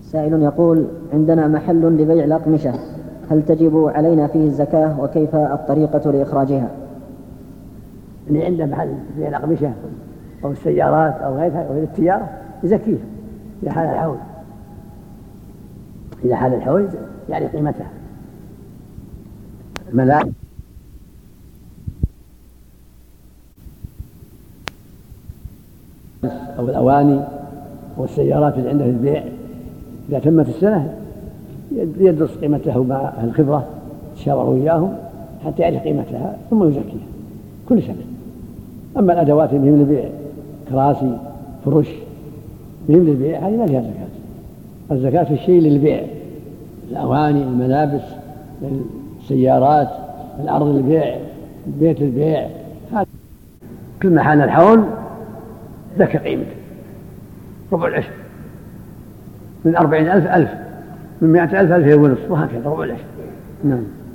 سائل يقول: عندنا محل لبيع الأقمشة، هل تجب علينا فيه الزكاة وكيف الطريقة لإخراجها؟ اللي عنده محل لبيع الأقمشة أو السيارات أو غيرها وغير التجارة يزكيه إذا حال الحول، إذا حال الحول يعني قيمتها. الملاك أو الأواني أو السيارات اللي عنده البيع إذا تمت السنة يدرس قيمته مع أهل الخبرة، تشاوروا إياهم حتى يعرف قيمتها ثم يزكيها كل سنة. أما الأدوات اللي من البيع كراسي فرش من البيع هذه ما فيها زكاة. الزكاة في الشيء للبيع، الأواني الملابس السيارات الأرض البيع بيت البيع، هذا كل ما حان الحول زكى قيمته ربع العشر، من 40,000 ألف، من 100,000 ألف ونصف، وهكذا ربع العشر. نعم.